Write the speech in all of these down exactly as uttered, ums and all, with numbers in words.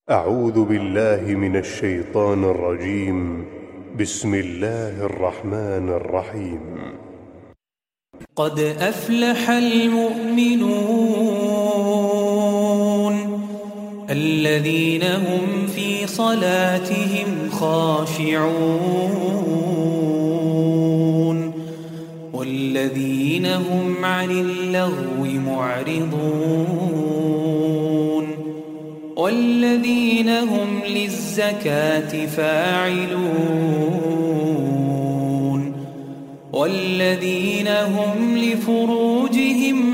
أعوذ بالله من الشيطان الرجيم. بسم الله الرحمن الرحيم. قد أفلح المؤمنون الذين هم في صلاتهم خاشعون والذين هم عن اللغو معرضون والذين هم للزكاة فاعلون والذين هم لفروجهم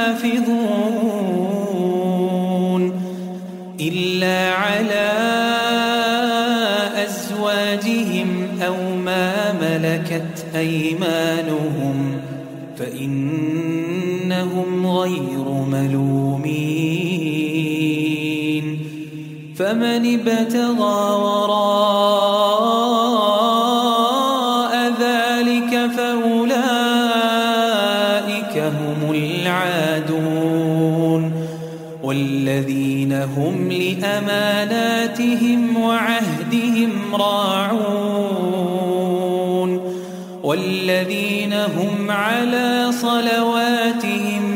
حافظون إلا على أزواجهم أو ما ملكت أيمانهم فإنهم غير ملومين فمن ابتغى وراء ذلك فأولئك هم العادون والذين هم لأماناتهم وعهدهم راعون والذين هم على صلواتهم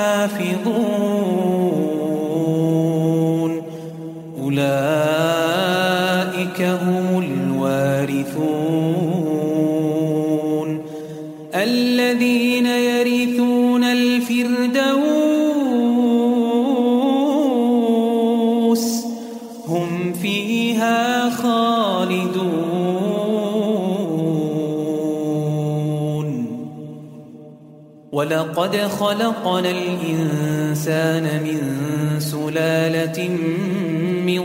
يحافظون أولئك هم الوارثون الذين يرثون الفردوس هم فيها خالدون ولقد خلقنا الإنسان من سلالة من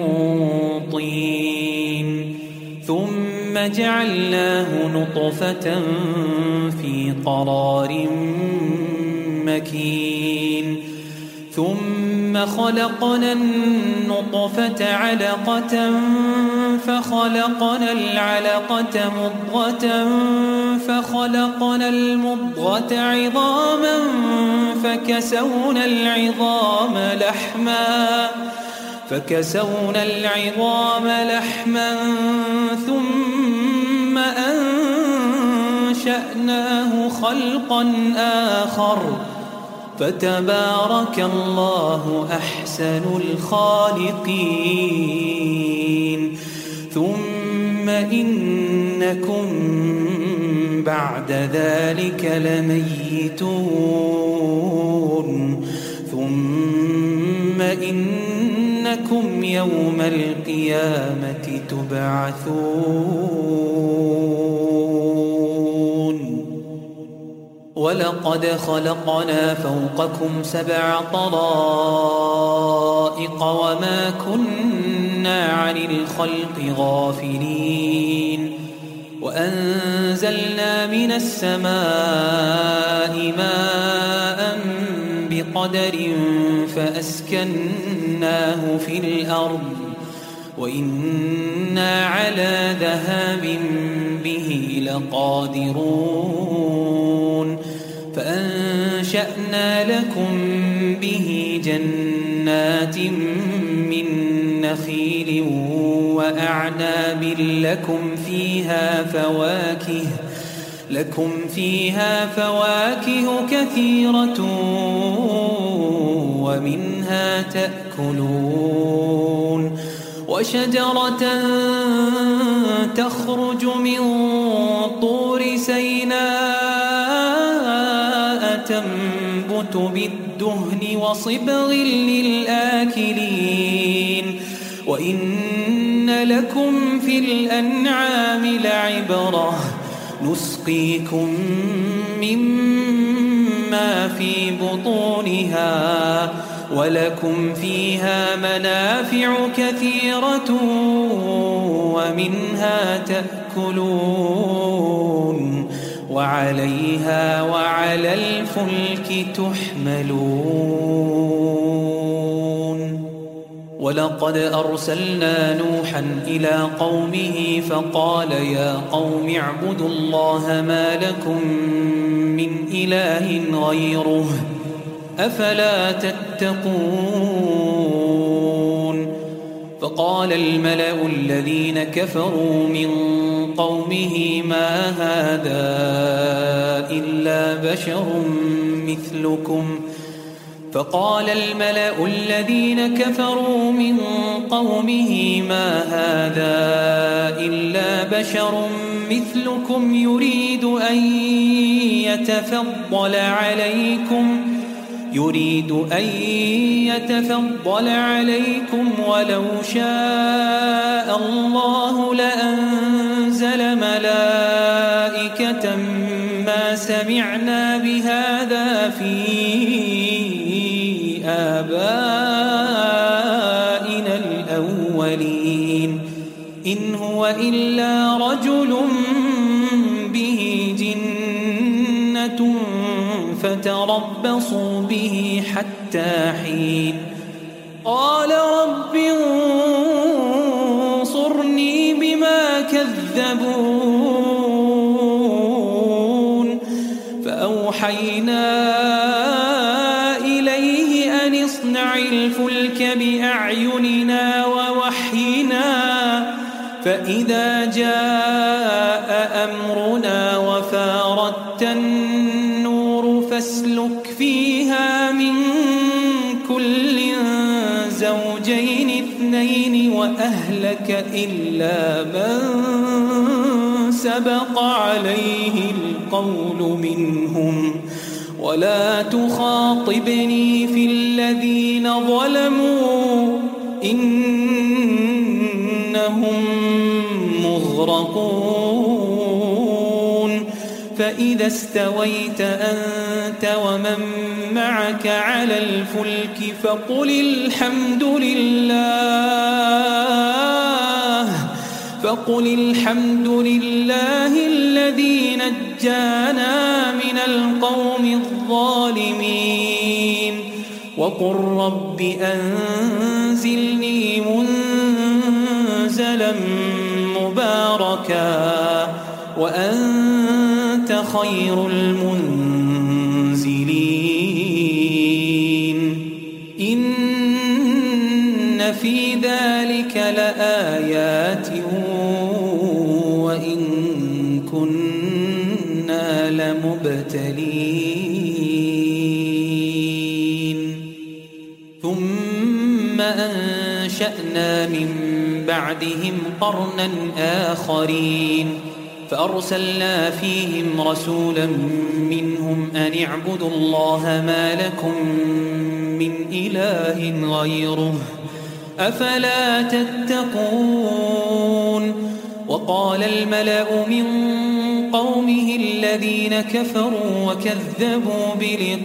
طين ثم جعلناه نطفة في قرار مكين ثم خلقنا النطفة علقة فخلقنا العلقة مضغة فخلقنا المضغة عظاما فكسونا العظام لحما فكسونا العظام لحما ثم أنشأناه خلقا آخر فتبارك الله أحسن الخالقين ثم إنكم بعد ذلك لميتون ثم إنكم يوم القيامة تبعثون ولقد خلقنا فوقكم سبع طرائق وما كنا عن الخلق غافلين وأنزلنا من السماء ماء بقدر فأسكناه في الأرض وإنا على ذهاب به لقادرون فأنشأنا لكم به جنات من نخيل وأعناب لكم فيها فواكه لكم فيها فواكه كثيرة ومنها تأكلون وشجرة تخرج من طور سيناء تنبت بالدهن وصبغ للآكلين وإن لكم في الأنعام لعبرة نسقيكم مما في بطونها ولكم فيها منافع كثيرة ومنها تأكلون وعليها وعلى الفلك تحملون ولقد أرسلنا نوحا إلى قومه فقال يا قوم اعبدوا الله ما لكم من إله غيره أفلا تتقون فقال الملأ الذين كفروا من قومه ما هذا إلا بشر مثلكم فقال الملأ الذين كفروا من قومه ما هذا إلا بشر مثلكم يريد أن يتفضل عليكم يريد أن يتفضل عليكم ولو شاء الله لأنزل ملائكة ما سمعنا بهذا في آبائنا الأولين إن هو إلا رجل به جنة فتربصوا به حتى حين قال رب انصرني بما كذبون فأوحينا إليه أن اصنع الفلك بأعيننا ووحينا فإذا جاء أمرنا وفاردت النور فاسلك فيها من كل زوجين اثنين وأهلك إلا من سبق عليه القول منهم ولا تخاطبني في الذين ظلموا إنهم مغرقون فإذا استويت أنت ومن معك على الفلك فقل الحمد لله فقل الحمد لله الذي نجانا من القوم الظالمين وقل رب أنزلني منزلا مباركا وأنت خير المنزلين إن في ذلك لآيات وإن كنا لمبتلين ثم أنشأنا من بعدهم قرنا آخرين فأرسلنا فيهم رسولا منهم أن اعبدوا الله ما لكم من إله غيره أفلا تتقون وقال الملأ من قومه الذين كفروا وكذبوا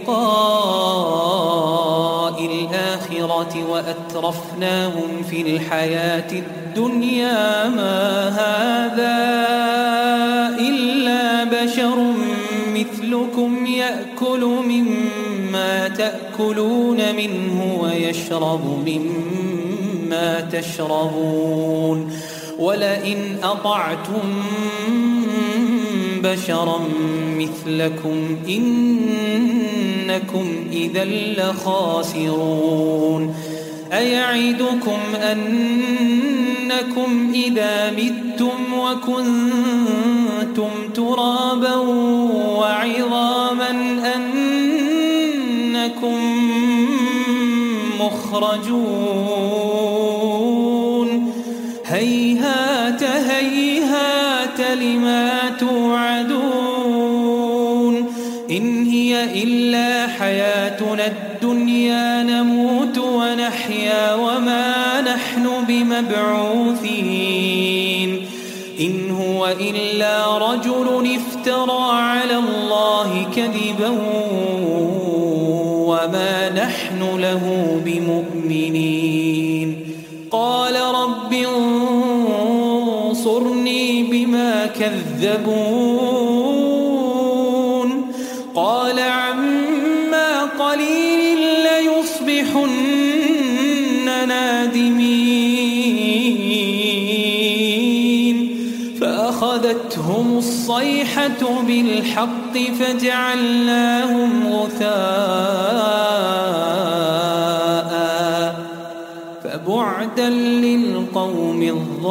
بلقاء الآخرة وأترفناهم في الحياة الدنيا ما هذا إلا بشر مثلكم يأكل مما تأكلون منه ويشرب مما تشربون ولئن أطعتم بشرا مثلكم إنكم إذا لخاسرون أيعدكم أنكم إذا متم وكنتم ترابا وعظاما أنكم مخرجون هيهات هيهات لما توعدون إن هي إلا حياتنا الدنيا نموت ونحيا وما نحن بمبعوثين إن هو إلا رجل افترى على الله كذبا وما نحن له بمؤمنين قال رب انصرني بما كذبون قال عما قليل ليصبحن نادمين فأخذتهم الصيحة بالحق فجعلناهم غثاء بعدا للقوم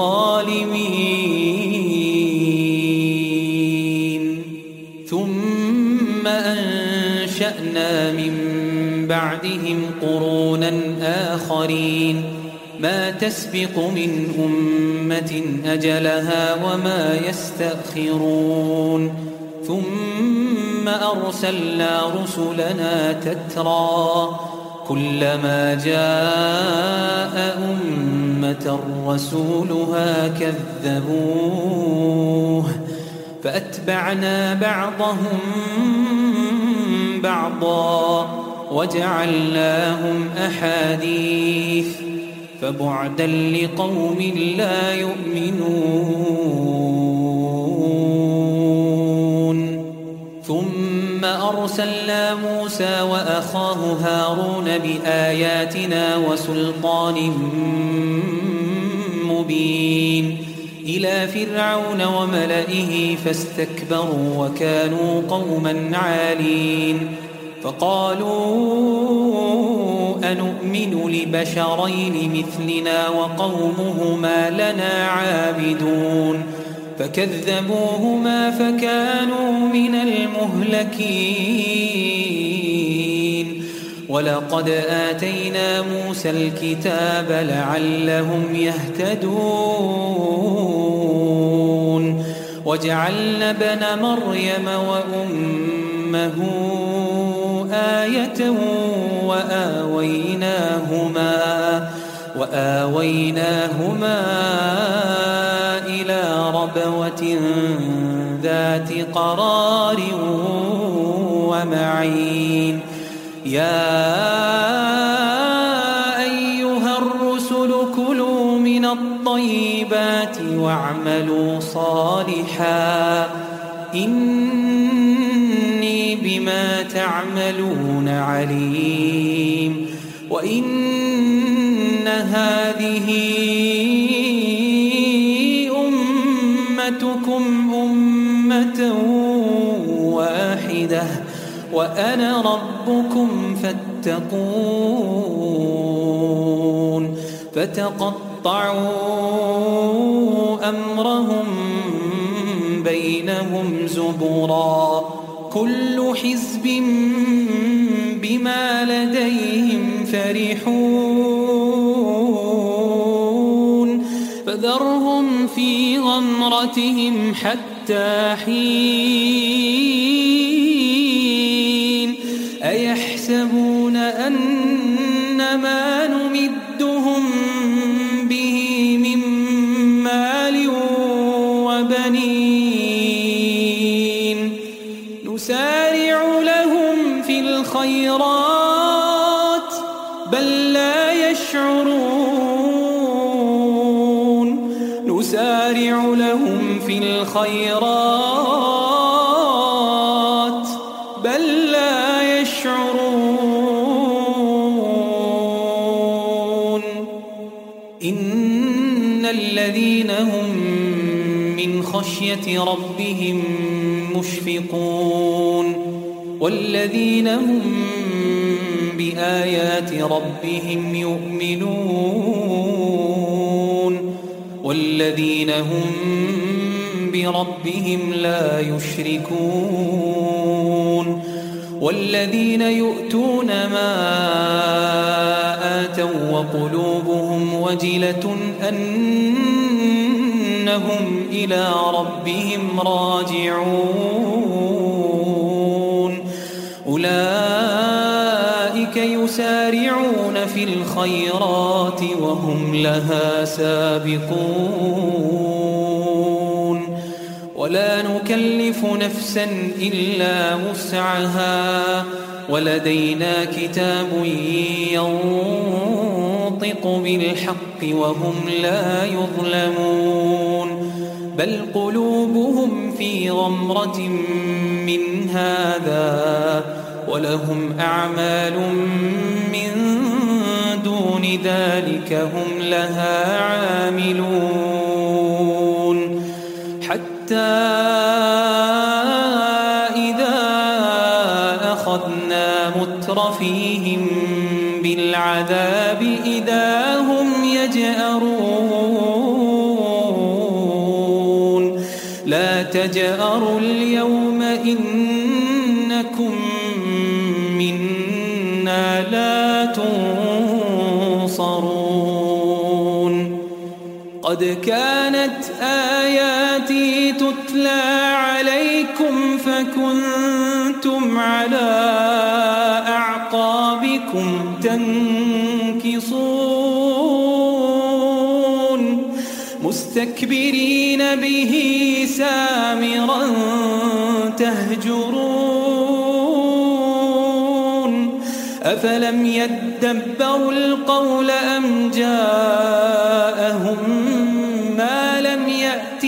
الظالمين ثم أنشأنا من بعدهم قرونا آخرين ما تسبق من أمة أجلها وما يستأخرون ثم أرسلنا رسلنا تترى كلما جاء أمة رسولها كذبوه فأتبعنا بعضهم بعضا وجعلناهم أحاديث فبعدا لقوم لا يؤمنون ثم أرسلنا موسى وأخاه هارون بآياتنا وسلطان مبين إلى فرعون وملئه فاستكبروا وكانوا قوما عالين فقالوا أنؤمن لبشرين مثلنا وقومهما لنا عابدون فكذبوهما فكانوا من المهلكين ولقد آتينا موسى الكتاب لعلهم يهتدون وجعلنا ابن مريم وأمه آية وآويناهما وآويناهما إلى ربوة ذات قرار ومعين يا أيها الرسل كلوا من الطيبات واعملوا صالحا إني بما تعملون عليم وإن هذه أمتكم أمة واحدة وأنا ربكم فاتقون فتقطعوا أمرهم بينهم زبرا كل حزب بما لديهم فرحون فذرهم في غمرتهم حتى حين أيحسبون أن ما نمدهم به من مال وبنين نسارع لهم في الخيرات بل لا يشعرون نسارع لهم في الخيرات بل لا يشعرون إن الذين هم من خشية ربهم مشفقون والذين هم بآيات ربهم يؤمنون والذين هم بربهم لا يشركون والذين يؤتون ما آتوا وقلوبهم وجلة أنهم إلى ربهم راجعون أولئك يسارعون في الخيرات وهم لها سابقون ولا نكلف نفسا إلا وسعها ولدينا كتاب ينطق بالحق وهم لا يظلمون بل قلوبهم في غمرة من هذا ولهم أعمال من دون ذلك هم لها عاملون حتى إذا أخذنا مترفيهم بالعذاب إذا هم تجأروا اليوم إنكم منا لا تنصرون قد كانت آياتي تتلى عليكم فكنتم على أعقابكم تنكصون مستكبرين به سامرا تهجرون أفلم يدبروا القول أم جاءهم ما لم يأت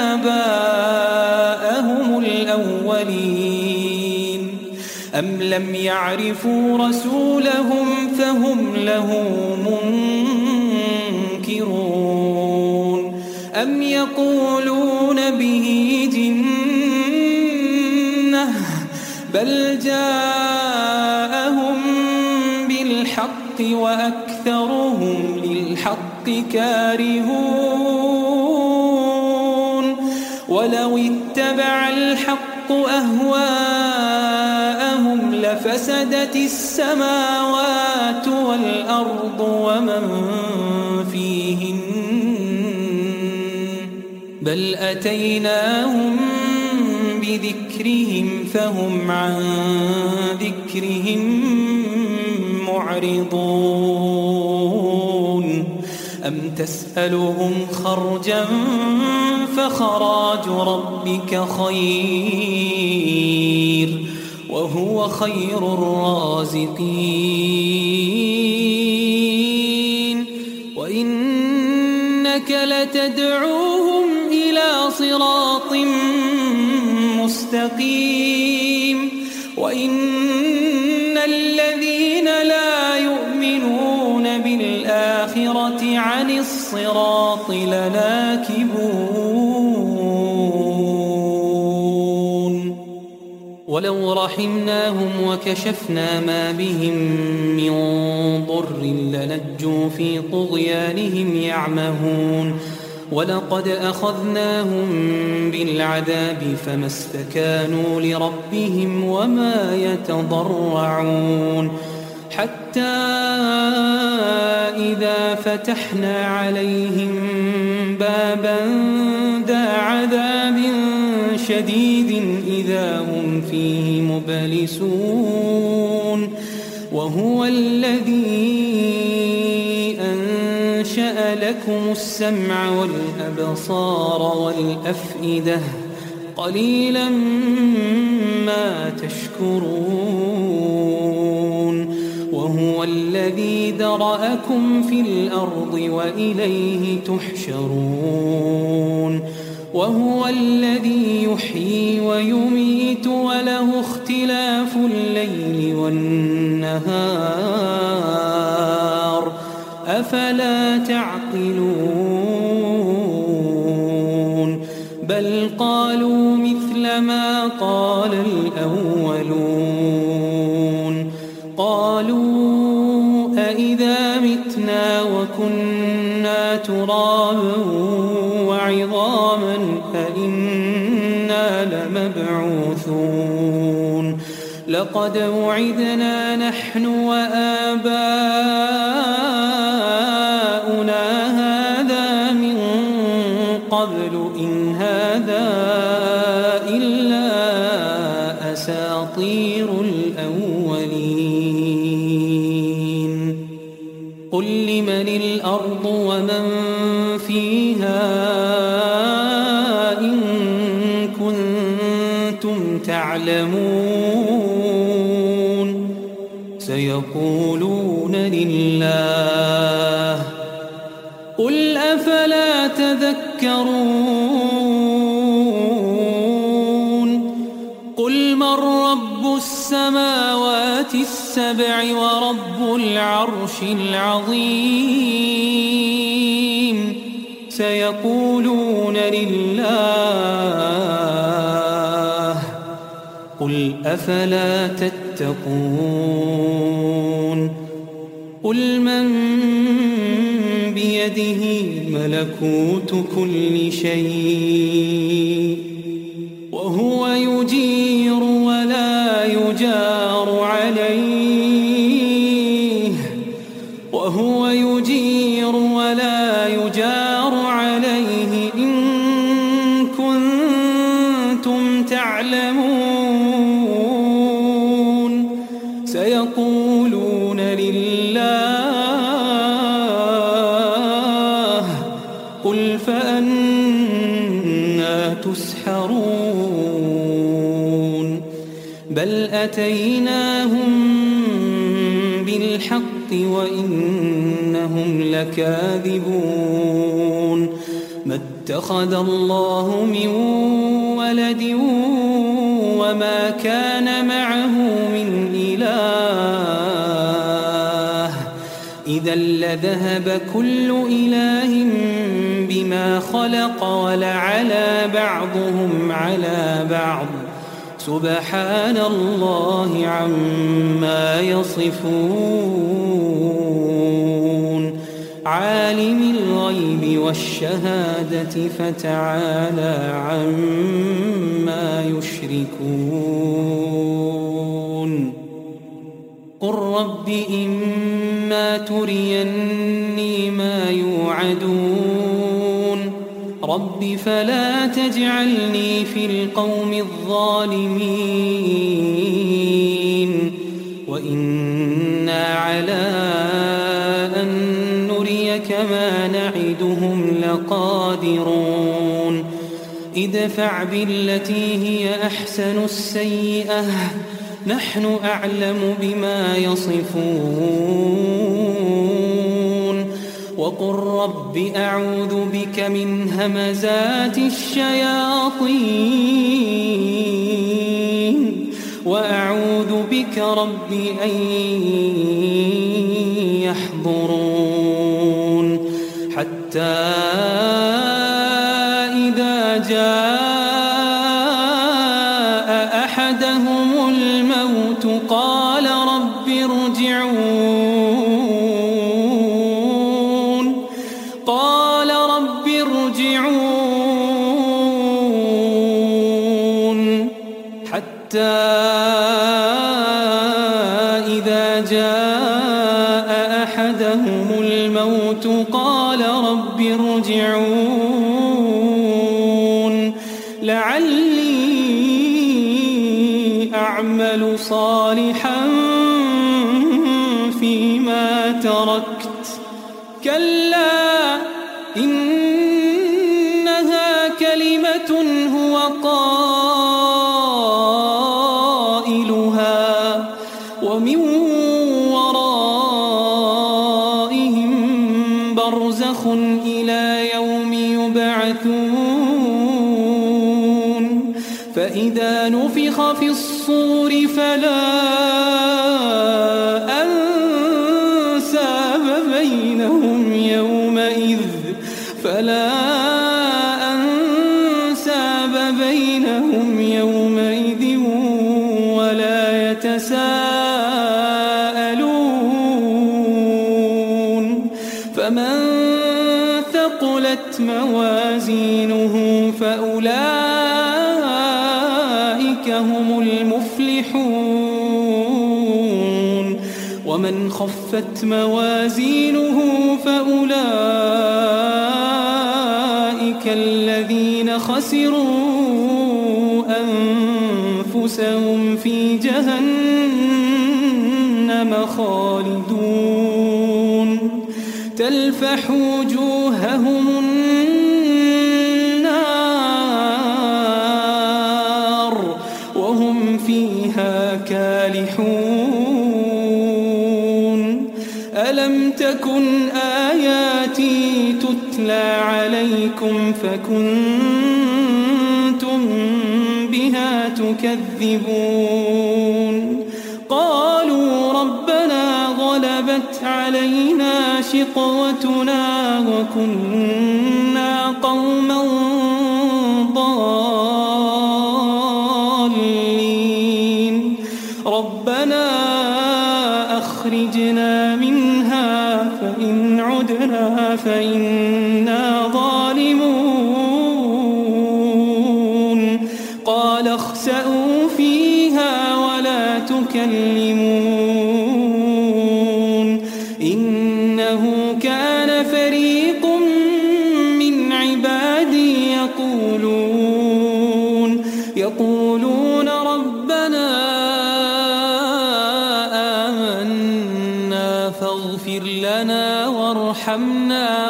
آباءهم الأولين أم لم يعرفوا رسولهم فهم له منكرون أم يقولون به جنة بل جاءهم بالحق وأكثرهم للحق كارهون ولو اتبع الحق أهواءهم لفسدت السماوات والأرض ومن فيهن بل أتيناهم بذكرهم فهم عن ذكرهم معرضون أم تسألهم خرجا فخراج ربك خير وهو خير الرازقين وإنك لتدعوهم إلى صراط مستقيم وإن الذين لا يؤمنون بالآخرة عن الصراط لناكبون ولو رحمناهم وكشفنا ما بهم من ضر لنجوا في طغيانهم يعمهون ولقد أخذناهم بالعذاب فما استكانوا لربهم وما يتضرعون حتى إذا فتحنا عليهم بابا ذا عذاب شديد إذا هم فيه مبلسون وهو الذي أنشأ لكم السمع والأبصار والأفئدة قليلا ما تشكرون وهو الذي ذرأكم في الأرض وإليه تحشرون وهو الذي يحيي ويميت وله اختلاف الليل والنهار أفلا تعقلون بل قالوا مثل ما قال الأولون قالوا أإذا متنا وكنا ترابا وعظاما أإنا لمبعوثون لقد وعدنا نحن وآباؤنا هذا من قبل إن هذا إلا أساطير الأولين قل لمن الأرض ومن فيها إن كنتم تعلمون سيقولون لله قل أفلا تذكرون قل من رب السماوات السبع ورب العرش العظيم سيقولون لله قل أفلا تتقون قل من بيده ملكوت كل شيء وهو يجير ولا يجار عليه وهو يجير ولا يجار عليه إن كنتم تعلمون سيقولون لله قل فأنا تسحرون بل أتيناهم بالحق وإنهم لكاذبون ما اتخذ الله من ولد وما كان معه من إله إذا لذهب كل إله بما خلق ولعلى بعضهم على بعض سبحان الله عما يصفون عالم الغيب والشهادة فتعالى عما يشركون قل رب إما تريني ما يوعدون رب فلا تجعلني في القوم الظالمين وإنا على أن نريك ما نعدهم لقادرون ادفع بالتي هي أحسن السيئة نحن أعلم بما يصفون وقل رب أعوذ بك من همزات الشياطين وأعوذ بك رب أن يحضرون حتى إذا جاء أحدهم الموت قال رب ارجعون قال رب ارجعون حتى إذا جاء أحدهم الموت قال رب ارجعون لعلي أعمل صالحا فيما تركت كلا إنها كلمة هو قائلها ومن ورائهم برزخ إلى يوم يبعثون فإذا نفخ في الصور فلا أنساب بينهم يومئذ فلا أنساب بينهم يومئذ ولا يتساءلون فمن ثقلت موازينه فأولئك هم المفلحون ومن خفت موازينه فأولئك الذين خسروا أنفسهم في جهنم خالدون تلفح وجوههم النار وهم فيها كالحون ألم تكن آياتي تتلى عليكم فكنتم بها تكذبون قالوا ربنا غلبت علينا شقوتنا وكنا قوما ضالين ربنا أخرجنا منها فإن عدنا فإنا ظالمون قال يكلمون إنه كان فريق من عبادي يقولون يقولون ربنا آمنا فاغفر لنا وارحمنا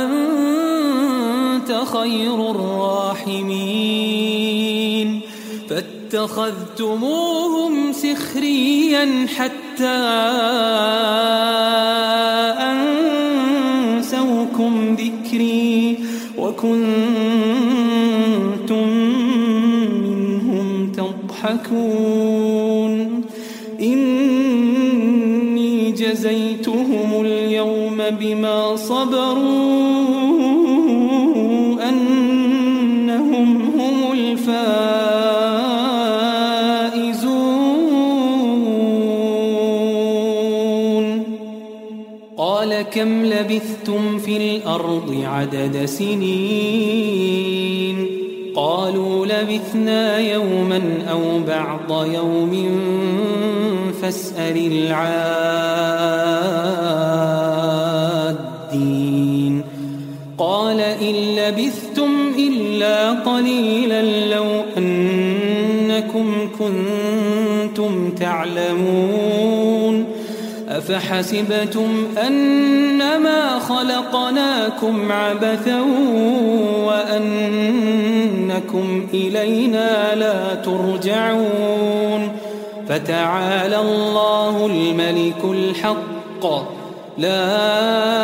وأنت خير الراحمين فاتخذتموهم سخريا حتى أنسوكم ذكري وكنتم منهم تضحكون إني جزيتهم اليوم بما صبروا أنهم هم الفائزون قال كم لبثتم في الأرض عدد سنين قالوا لبثنا يوما أو بعض يوم فاسأل العادين قال إن لبثتم إلا قليلا لو أنكم كنتم تعلمون أفحسبتم أنما خلقناكم عبثا وأنكم إلينا لا ترجعون فتعالى الله الملك الحق لا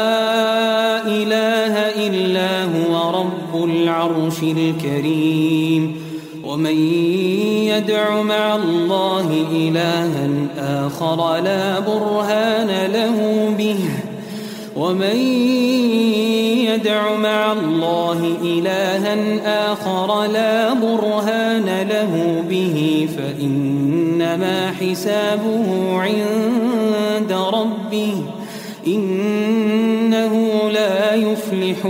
إله إلا هو رب العرش الكريم ومن يدع مع الله إلها آخر لا برهان له به ومن يدع مع الله إلها آخر لا برهان له به فإنما حسابه عند ربه إنه لا يفلح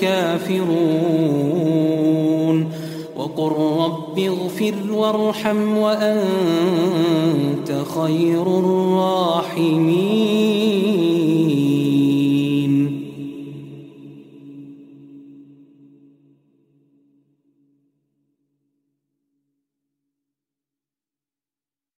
الكافرون وقل رب اغفر وارحم وأنت خير الراحمين